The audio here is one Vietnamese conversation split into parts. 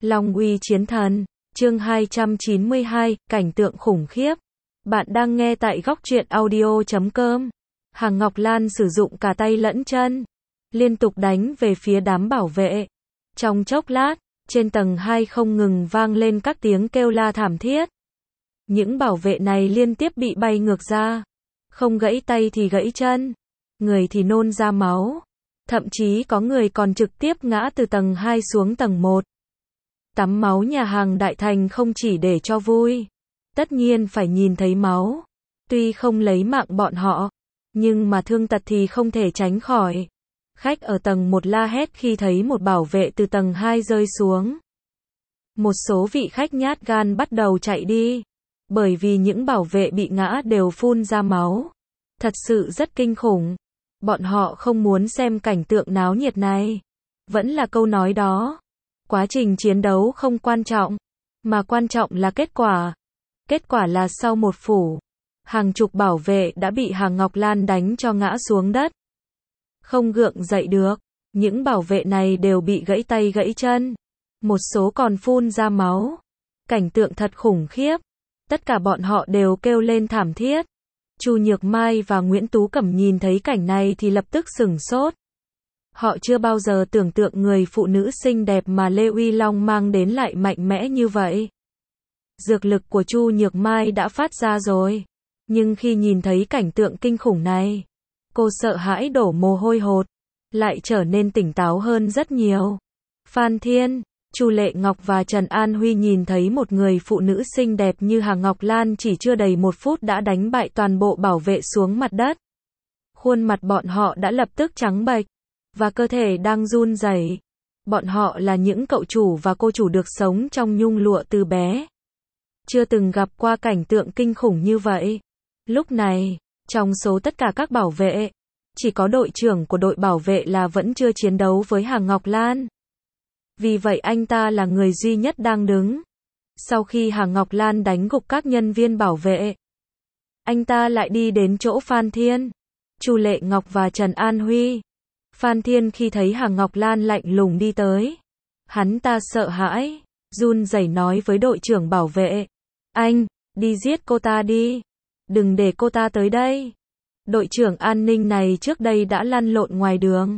Long uy chiến thần, chương 292, cảnh tượng khủng khiếp. Bạn đang nghe tại góc truyện audio.com. Hàng Ngọc Lan sử dụng cả tay lẫn chân, liên tục đánh về phía đám bảo vệ. Trong chốc lát, trên tầng 2 không ngừng vang lên các tiếng kêu la thảm thiết. Những bảo vệ này liên tiếp bị bay ngược ra. Không gãy tay thì gãy chân, người thì nôn ra máu. Thậm chí có người còn trực tiếp ngã từ tầng 2 xuống tầng 1. Tắm máu nhà hàng Đại Thành không chỉ để cho vui, tất nhiên phải nhìn thấy máu. Tuy không lấy mạng bọn họ, nhưng mà thương tật thì không thể tránh khỏi. Khách ở tầng 1 la hét khi thấy một bảo vệ từ tầng 2 rơi xuống. Một số vị khách nhát gan bắt đầu chạy đi, bởi vì những bảo vệ bị ngã đều phun ra máu. Thật sự rất kinh khủng. Bọn họ không muốn xem cảnh tượng náo nhiệt này. Vẫn là câu nói đó. Quá trình chiến đấu không quan trọng, mà quan trọng là kết quả. Kết quả là sau một phủ, hàng chục bảo vệ đã bị Hàng Ngọc Lan đánh cho ngã xuống đất. Không gượng dậy được. Những bảo vệ này đều bị gãy tay gãy chân. Một số còn phun ra máu. Cảnh tượng thật khủng khiếp. Tất cả bọn họ đều kêu lên thảm thiết. Chu Nhược Mai và Nguyễn Tú Cẩm nhìn thấy cảnh này thì lập tức sửng sốt. Họ chưa bao giờ tưởng tượng người phụ nữ xinh đẹp mà Lê Uy Long mang đến lại mạnh mẽ như vậy. Dược lực của Chu Nhược Mai đã phát ra rồi. Nhưng khi nhìn thấy cảnh tượng kinh khủng này, cô sợ hãi đổ mồ hôi hột, lại trở nên tỉnh táo hơn rất nhiều. Phan Thiên, Chu Lệ Ngọc và Trần An Huy nhìn thấy một người phụ nữ xinh đẹp như Hàng Ngọc Lan chỉ chưa đầy 1 phút đã đánh bại toàn bộ bảo vệ xuống mặt đất. Khuôn mặt bọn họ đã lập tức trắng bệch, và cơ thể đang run rẩy. Bọn họ là những cậu chủ và cô chủ được sống trong nhung lụa từ bé. Chưa từng gặp qua cảnh tượng kinh khủng như vậy. Lúc này, trong số tất cả các bảo vệ, chỉ có đội trưởng của đội bảo vệ là vẫn chưa chiến đấu với Hàng Ngọc Lan. Vì vậy anh ta là người duy nhất đang đứng. Sau khi Hàng Ngọc Lan đánh gục các nhân viên bảo vệ, anh ta lại đi đến chỗ Phan Thiên, Chu Lệ Ngọc và Trần An Huy. Phan Thiên khi thấy Hàng Ngọc Lan lạnh lùng đi tới, hắn ta sợ hãi, run rẩy nói với đội trưởng bảo vệ: "Anh, đi giết cô ta đi. Đừng để cô ta tới đây." Đội trưởng an ninh này trước đây đã lăn lộn ngoài đường,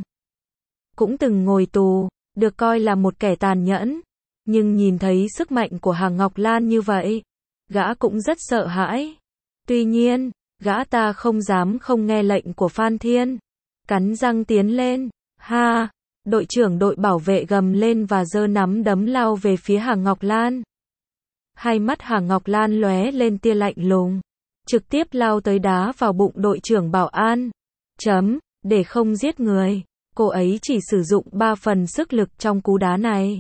cũng từng ngồi tù, được coi là một kẻ tàn nhẫn. Nhưng nhìn thấy sức mạnh của Hàng Ngọc Lan như vậy, gã cũng rất sợ hãi. Tuy nhiên, gã ta không dám không nghe lệnh của Phan Thiên. Cắn răng tiến lên. Ha! Đội trưởng đội bảo vệ gầm lên và giơ nắm đấm lao về phía Hàng Ngọc Lan. Hai mắt Hàng Ngọc Lan lóe lên tia lạnh lùng, trực tiếp lao tới đá vào bụng đội trưởng bảo an. Để không giết người, cô ấy chỉ sử dụng 3 phần sức lực trong cú đá này.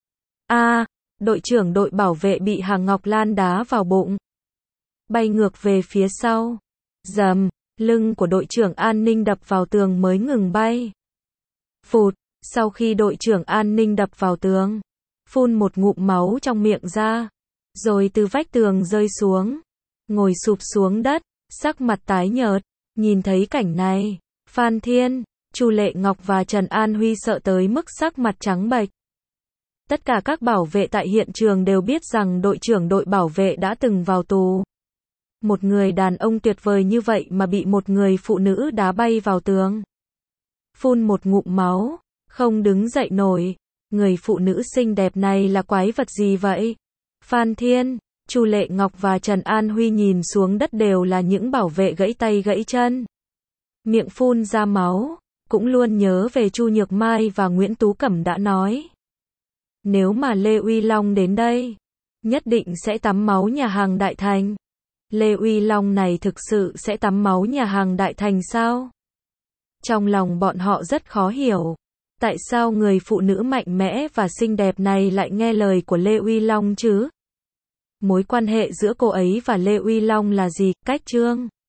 Đội trưởng đội bảo vệ bị Hàng Ngọc Lan đá vào bụng, bay ngược về phía sau. Lưng của đội trưởng an ninh đập vào tường mới ngừng bay. Phụt, sau khi đội trưởng an ninh đập vào tường, phun một ngụm máu trong miệng ra, rồi từ vách tường rơi xuống, ngồi sụp xuống đất, sắc mặt tái nhợt. Nhìn thấy cảnh này, Phan Thiên, Chu Lệ Ngọc và Trần An Huy sợ tới mức sắc mặt trắng bệch. Tất cả các bảo vệ tại hiện trường đều biết rằng đội trưởng đội bảo vệ đã từng vào tù. Một người đàn ông tuyệt vời như vậy mà bị một người phụ nữ đá bay vào tường, phun một ngụm máu, không đứng dậy nổi. Người phụ nữ xinh đẹp này là quái vật gì vậy? Phan Thiên, Chu Lệ Ngọc và Trần An Huy nhìn xuống đất đều là những bảo vệ gãy tay gãy chân, miệng phun ra máu, cũng luôn nhớ về Chu Nhược Mai và Nguyễn Tú Cẩm đã nói. Nếu mà Lê Uy Long đến đây, nhất định sẽ tắm máu nhà hàng Đại Thành. Lê Uy Long này thực sự sẽ tắm máu nhà hàng Đại Thành sao? Trong lòng bọn họ rất khó hiểu. Tại sao người phụ nữ mạnh mẽ và xinh đẹp này lại nghe lời của Lê Uy Long chứ? Mối quan hệ giữa cô ấy và Lê Uy Long là gì? Cách chương